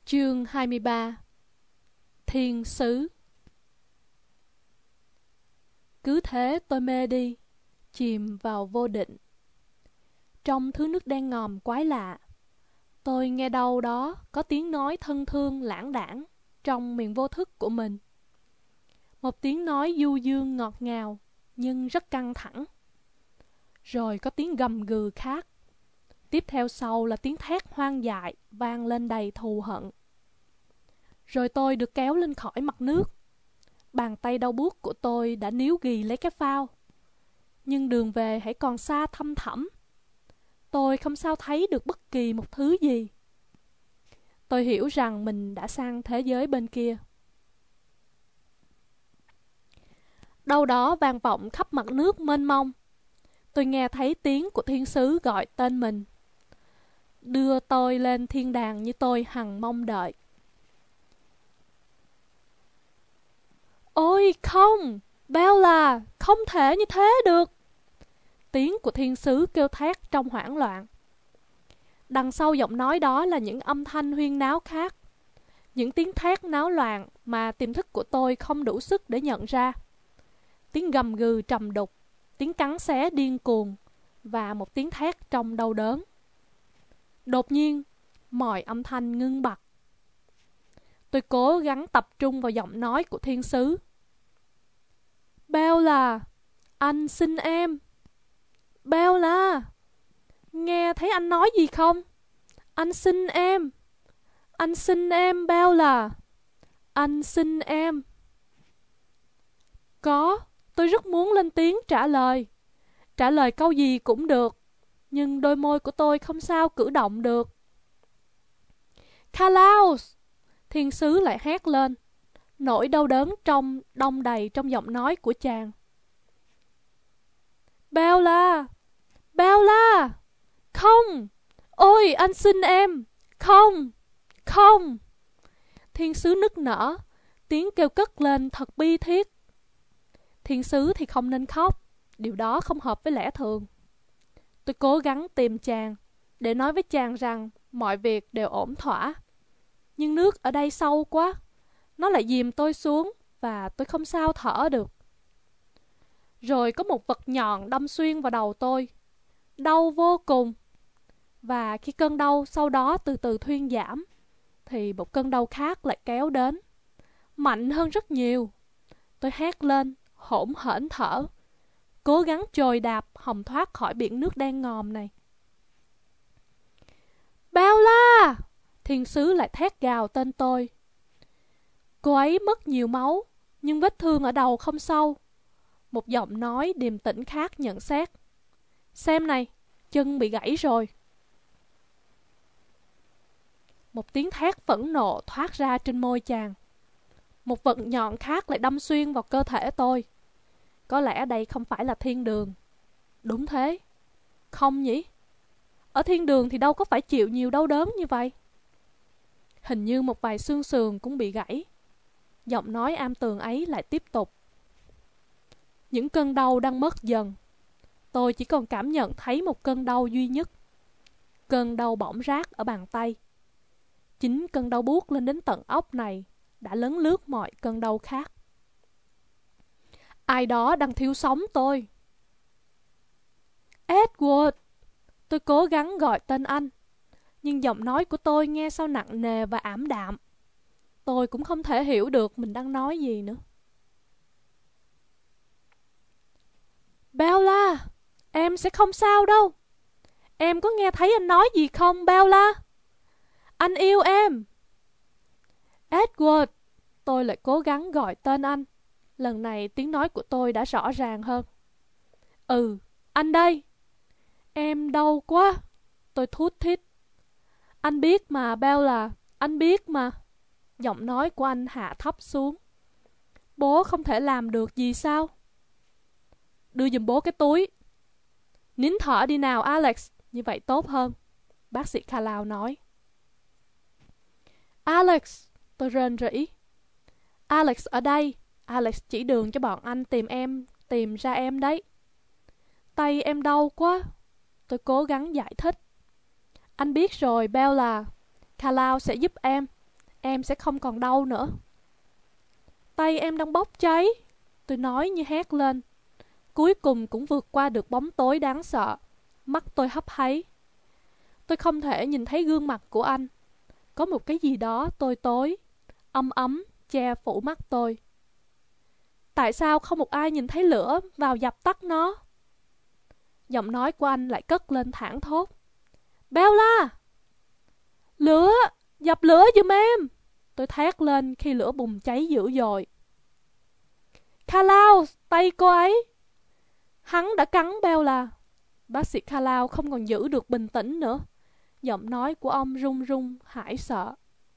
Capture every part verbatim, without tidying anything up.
Chương hai mươi ba. Thiên sứ. Cứ thế tôi mê đi, chìm vào vô định. Trong thứ nước đen ngòm quái lạ, tôi nghe đâu đó có tiếng nói thân thương lãng đãng trong miền vô thức của mình. Một tiếng nói du dương ngọt ngào nhưng rất căng thẳng. Rồi có tiếng gầm gừ khác. Tiếp theo sau là tiếng thét hoang dại vang lên đầy thù hận. Rồi tôi được kéo lên khỏi mặt nước. Bàn tay đau buốt của tôi đã níu ghì lấy cái phao. Nhưng đường về hãy còn xa thăm thẳm. Tôi không sao thấy được bất kỳ một thứ gì. Tôi hiểu rằng mình đã sang thế giới bên kia. Đâu đó vang vọng khắp mặt nước mênh mông. Tôi nghe thấy tiếng của thiên sứ gọi tên mình, đưa tôi lên thiên đàng như tôi hằng mong đợi. Ôi không, Bella, không thể như thế được. Tiếng của thiên sứ kêu thét trong hoảng loạn. Đằng sau giọng nói đó là những âm thanh huyên náo khác. Những tiếng thét náo loạn mà tiềm thức của tôi không đủ sức để nhận ra. Tiếng gầm gừ trầm đục, tiếng cắn xé điên cuồng và một tiếng thét trong đau đớn. Đột nhiên, mọi âm thanh ngưng bặt. Tôi cố gắng tập trung vào giọng nói của thiên sứ. Bella, anh xin em. Bella, nghe thấy anh nói gì không? Anh xin em. Anh xin em, Bella. Anh xin em. Có, tôi rất muốn lên tiếng trả lời. Trả lời câu gì cũng được. Nhưng đôi môi của tôi không sao cử động được. Kalaos! Thiên sứ lại hét lên. Nỗi đau đớn trong đong đầy trong giọng nói của chàng. Bella! Bella! Không! Ôi, anh xin em! Không! Không! Thiên sứ nức nở, tiếng kêu cất lên thật bi thiết. Thiên sứ thì không nên khóc, điều đó không hợp với lẽ thường. Tôi cố gắng tìm chàng, để nói với chàng rằng mọi việc đều ổn thỏa. Nhưng nước ở đây sâu quá, nó lại dìm tôi xuống và tôi không sao thở được. Rồi có một vật nhọn đâm xuyên vào đầu tôi. Đau vô cùng. Và khi cơn đau sau đó từ từ thuyên giảm, thì một cơn đau khác lại kéo đến. Mạnh hơn rất nhiều. Tôi hét lên, hỗn hển thở, cố gắng chồi đạp hòng thoát khỏi biển nước đen ngòm này. Bella! Thiên sứ lại thét gào tên tôi. Cô ấy mất nhiều máu, nhưng vết thương ở đầu không sâu. Một giọng nói điềm tĩnh khác nhận xét. Xem này, chân bị gãy rồi. Một tiếng thét phẫn nộ thoát ra trên môi chàng. Một vật nhọn khác lại đâm xuyên vào cơ thể tôi. Có lẽ đây không phải là thiên đường. Đúng thế. Không nhỉ? Ở thiên đường thì đâu có phải chịu nhiều đau đớn như vậy. Hình như một vài xương sườn cũng bị gãy. Giọng nói am tường ấy lại tiếp tục. Những cơn đau đang mất dần. Tôi chỉ còn cảm nhận thấy một cơn đau duy nhất. Cơn đau bỏng rát ở bàn tay. Chính cơn đau buốt lên đến tận óc này đã lấn lướt mọi cơn đau khác. Ai đó đang thiêu sống tôi. Edward! Tôi cố gắng gọi tên anh, nhưng giọng nói của tôi nghe sao nặng nề và ảm đạm. Tôi cũng không thể hiểu được mình đang nói gì nữa. Bella! Em sẽ không sao đâu. Em có nghe thấy anh nói gì không, Bella? Anh yêu em. Edward! Tôi lại cố gắng gọi tên anh. Lần này tiếng nói của tôi đã rõ ràng hơn. Ừ, anh đây. Em đau quá. Tôi thút thít. Anh biết mà, Bella. Anh biết mà. Giọng nói của anh hạ thấp xuống. Bố không thể làm được gì sao? Đưa giùm bố cái túi. Nín thở đi nào, Alex. Như vậy tốt hơn. Bác sĩ Carlisle nói. Alex! Tôi rên rỉ. Alex ở đây. Alex chỉ đường cho bọn anh tìm em, tìm ra em đấy. Tay em đau quá. Tôi cố gắng giải thích. Anh biết rồi, Bella. Carlisle sẽ giúp em. em sẽ không còn đau nữa. Tay em đang bốc cháy, tôi nói như hét lên. Cuối cùng cũng vượt qua được bóng tối đáng sợ. Mắt tôi hấp háy. Tôi không thể nhìn thấy gương mặt của anh. Có một cái gì đó tối tối, âm ấm, che phủ mắt tôi. Tại sao không một ai nhìn thấy lửa vào dập tắt nó? Giọng nói của anh lại cất lên thảng thốt. Bella! Lửa! Dập lửa giùm em! Tôi thét lên khi lửa bùng cháy dữ dội. Carlau! Tay cô ấy! Hắn đã cắn Bella. Bác sĩ Carlau không còn giữ được bình tĩnh nữa. Giọng nói của ông run run, hãi sợ.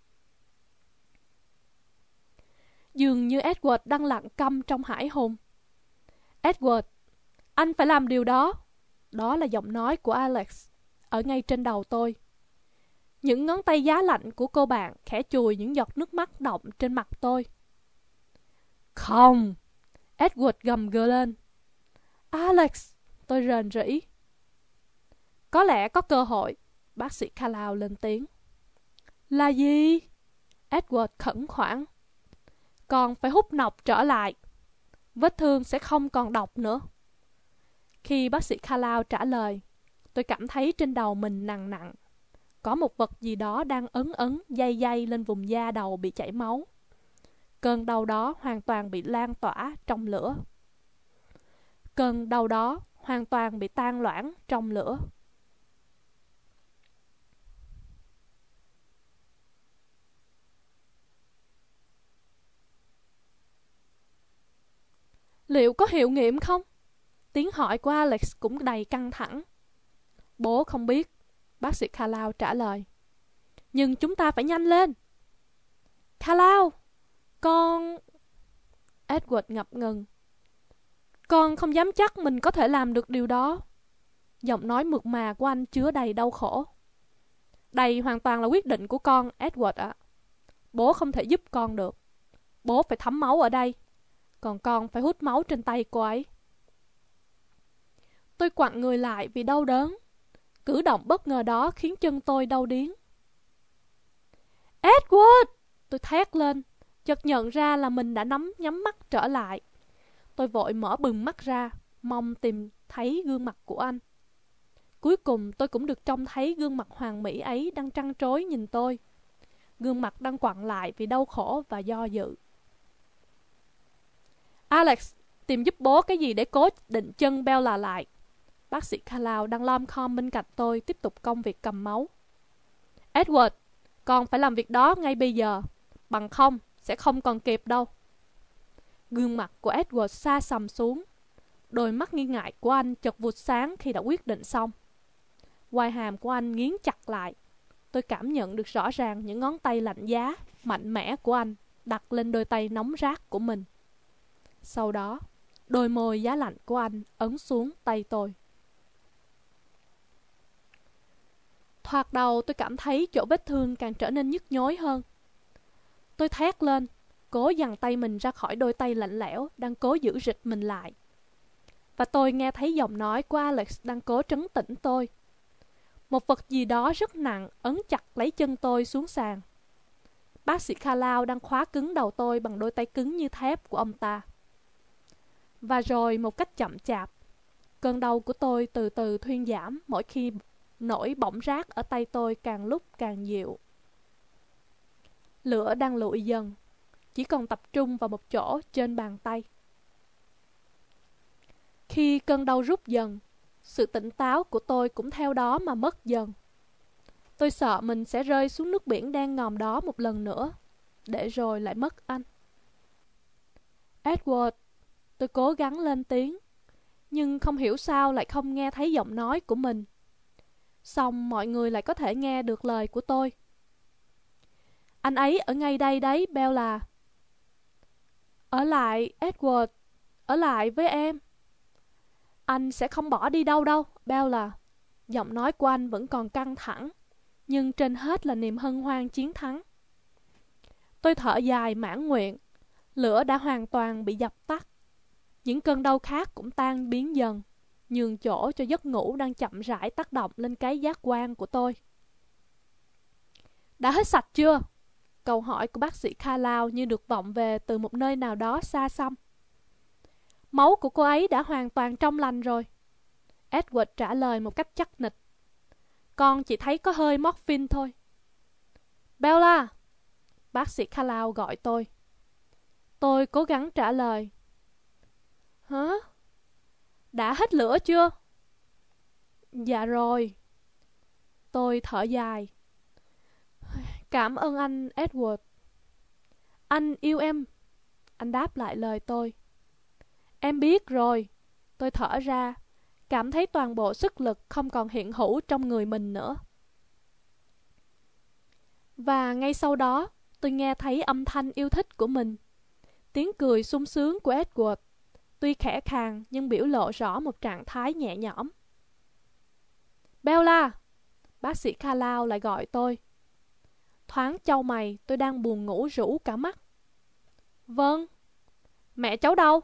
Dường như Edward đang lặng câm trong hải hùng. Edward, anh phải làm điều đó. Đó là giọng nói của Alex, ở ngay trên đầu tôi. Những ngón tay giá lạnh của cô bạn khẽ chùi những giọt nước mắt đọng trên mặt tôi. Không! Edward gầm gừ lên. Alex! Tôi rền rĩ. Có lẽ có cơ hội. Bác sĩ Carlau lên tiếng. Là gì? Edward khẩn khoản. Còn phải hút nọc trở lại. Vết thương sẽ không còn độc nữa. Khi bác sĩ Carlau trả lời, tôi cảm thấy trên đầu mình nặng nặng. Có một vật gì đó đang ấn ấn, day day lên vùng da đầu bị chảy máu. Cơn đau đó hoàn toàn bị lan tỏa trong lửa. Cơn đau đó hoàn toàn bị tan loãng trong lửa. Liệu có hiệu nghiệm không? Tiếng hỏi của Alex cũng đầy căng thẳng. Bố không biết, bác sĩ Carlau trả lời. Nhưng chúng ta phải nhanh lên. Carlau, con... Edward ngập ngừng. Con không dám chắc mình có thể làm được điều đó. Giọng nói mượt mà của anh chứa đầy đau khổ. Đây hoàn toàn là quyết định của con, Edward ạ. À. Bố không thể giúp con được. Bố phải thấm máu ở đây. Còn con phải hút máu trên tay cô ấy. Tôi quặn người lại vì đau đớn. Cử động bất ngờ đó khiến chân tôi đau điếng. Edward! Tôi thét lên, chợt nhận ra là mình đã nắm nhắm mắt trở lại. Tôi vội mở bừng mắt ra, mong tìm thấy gương mặt của anh. Cuối cùng tôi cũng được trông thấy gương mặt hoàn mỹ ấy đang trăn trối nhìn tôi. Gương mặt đang quặn lại vì đau khổ và do dự. Alex, tìm giúp bố cái gì để cố định chân Bella lại. Bác sĩ Carlau đang lom khom bên cạnh tôi tiếp tục công việc cầm máu. Edward, con phải làm việc đó ngay bây giờ. Bằng không, sẽ không còn kịp đâu. Gương mặt của Edward sa sầm xuống. Đôi mắt nghi ngại của anh chợt vụt sáng khi đã quyết định xong. Quai hàm của anh nghiến chặt lại. Tôi cảm nhận được rõ ràng những ngón tay lạnh giá, mạnh mẽ của anh đặt lên đôi tay nóng rát của mình. Sau đó, đôi môi giá lạnh của anh ấn xuống tay tôi. Thoạt đầu tôi cảm thấy chỗ vết thương càng trở nên nhức nhối hơn. Tôi thét lên, cố giằng tay mình ra khỏi đôi tay lạnh lẽo đang cố giữ rịch mình lại. Và tôi nghe thấy giọng nói của Alex đang cố trấn tĩnh tôi. Một vật gì đó rất nặng ấn chặt lấy chân tôi xuống sàn. Bác sĩ Carlau đang khóa cứng đầu tôi bằng đôi tay cứng như thép của ông ta. Và rồi một cách chậm chạp, cơn đau của tôi từ từ thuyên giảm mỗi khi nỗi bỏng rát ở tay tôi càng lúc càng dịu. Lửa đang lụi dần, chỉ còn tập trung vào một chỗ trên bàn tay. Khi cơn đau rút dần, sự tỉnh táo của tôi cũng theo đó mà mất dần. Tôi sợ mình sẽ rơi xuống nước biển đen ngòm đó một lần nữa, để rồi lại mất anh. Edward, tôi cố gắng lên tiếng, nhưng không hiểu sao lại không nghe thấy giọng nói của mình. Xong mọi người lại có thể nghe được lời của tôi. Anh ấy ở ngay đây đấy, Bella. Ở lại, Edward, ở lại với em. Anh sẽ không bỏ đi đâu đâu, Bella. Giọng nói của anh vẫn còn căng thẳng, nhưng trên hết là niềm hân hoan chiến thắng. Tôi thở dài mãn nguyện. Lửa đã hoàn toàn bị dập tắt. Những cơn đau khác cũng tan biến dần, nhường chỗ cho giấc ngủ đang chậm rãi tác động lên cái giác quan của tôi. Đã hết sạch chưa? Câu hỏi của bác sĩ Carlisle như được vọng về từ một nơi nào đó xa xăm. Máu của cô ấy đã hoàn toàn trong lành rồi. Edward trả lời một cách chắc nịch. Con chỉ thấy có hơi morphine thôi. Bella! Bác sĩ Carlisle gọi tôi. Tôi cố gắng trả lời. Hả? Đã hết lửa chưa? Dạ rồi. Tôi thở dài. Cảm ơn anh, Edward. Anh yêu em. Anh đáp lại lời tôi. Em biết rồi. Tôi thở ra, cảm thấy toàn bộ sức lực không còn hiện hữu trong người mình nữa. Và ngay sau đó, tôi nghe thấy âm thanh yêu thích của mình. Tiếng cười sung sướng của Edward, tuy khẽ khàng nhưng biểu lộ rõ một trạng thái nhẹ nhõm. Bella! Bác sĩ Carlisle lại gọi tôi. Thoáng chau mày, tôi đang buồn ngủ rũ cả mắt. Vâng. Mẹ cháu đâu?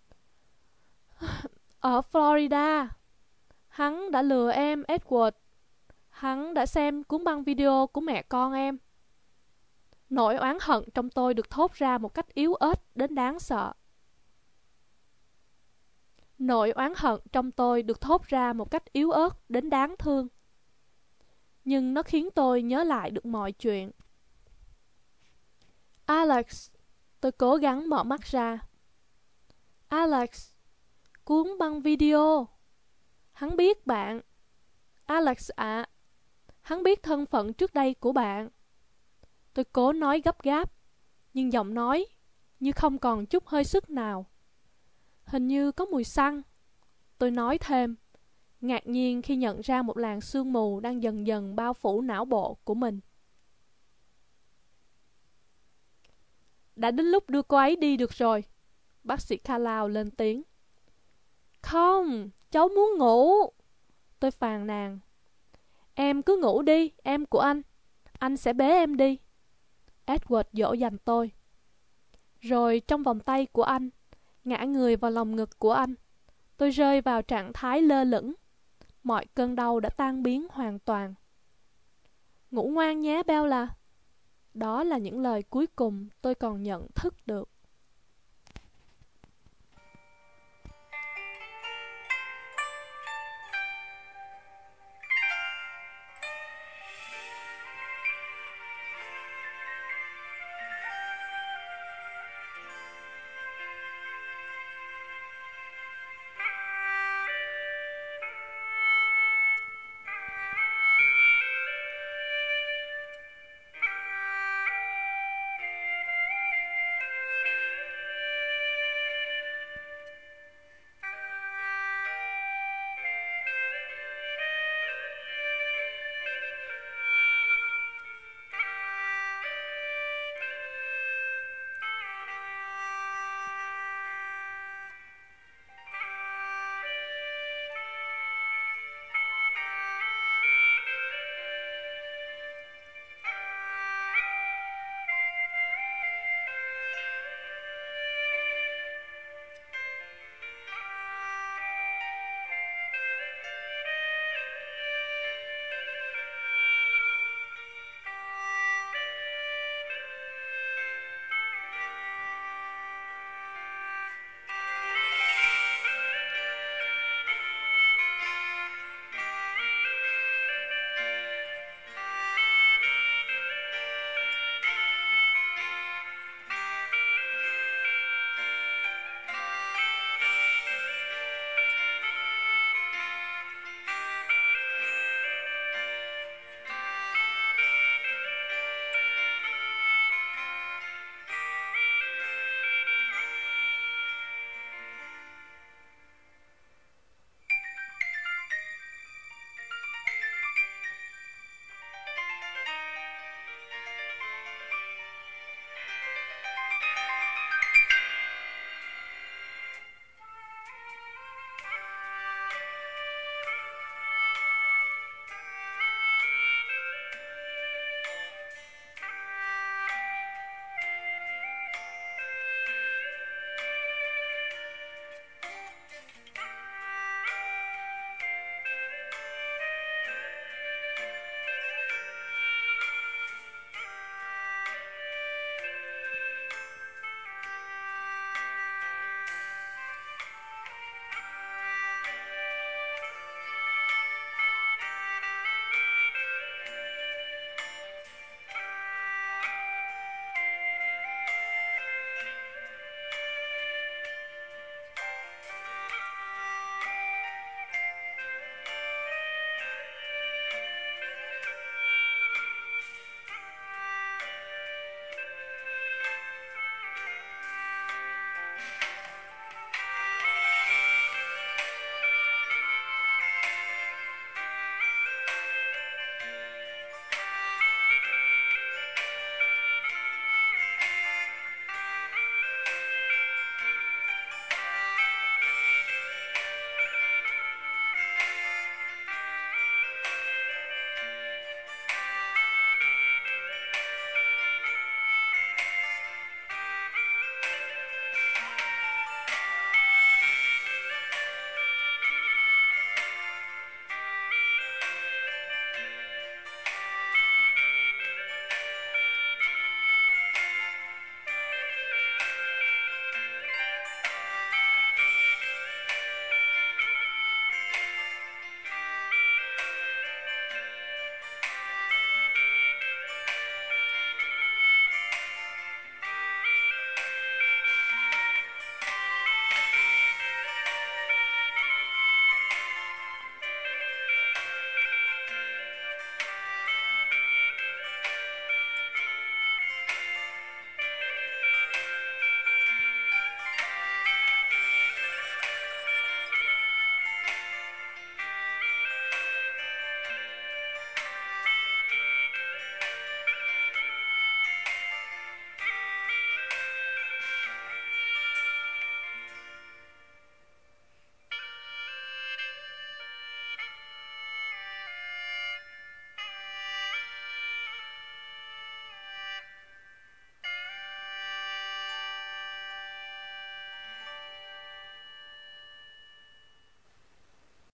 Ở Florida. Hắn đã lừa em, Edward. Hắn đã xem cuốn băng video của mẹ con em. Nỗi oán hận trong tôi được thốt ra một cách yếu ớt đến đáng sợ. Nỗi oán hận trong tôi được thốt ra một cách yếu ớt đến đáng thương. Nhưng nó khiến tôi nhớ lại được mọi chuyện. Alex, tôi cố gắng mở mắt ra. Alex, cuốn băng video. Hắn biết bạn. Alex ạ, à, hắn biết thân phận trước đây của bạn. Tôi cố nói gấp gáp, nhưng giọng nói như không còn chút hơi sức nào. Hình như có mùi xăng. Tôi nói thêm, ngạc nhiên khi nhận ra một làn sương mù đang dần dần bao phủ não bộ của mình. Đã đến lúc đưa cô ấy đi được rồi. Bác sĩ Carlisle lên tiếng. Không, cháu muốn ngủ. Tôi phàn nàn. Em cứ ngủ đi, em của anh. Anh sẽ bế em đi. Edward dỗ dành tôi. Rồi trong vòng tay của anh, ngã người vào lòng ngực của anh, tôi rơi vào trạng thái lơ lửng. Mọi cơn đau đã tan biến hoàn toàn. Ngủ ngoan nhé Bella. Đó là những lời cuối cùng tôi còn nhận thức được.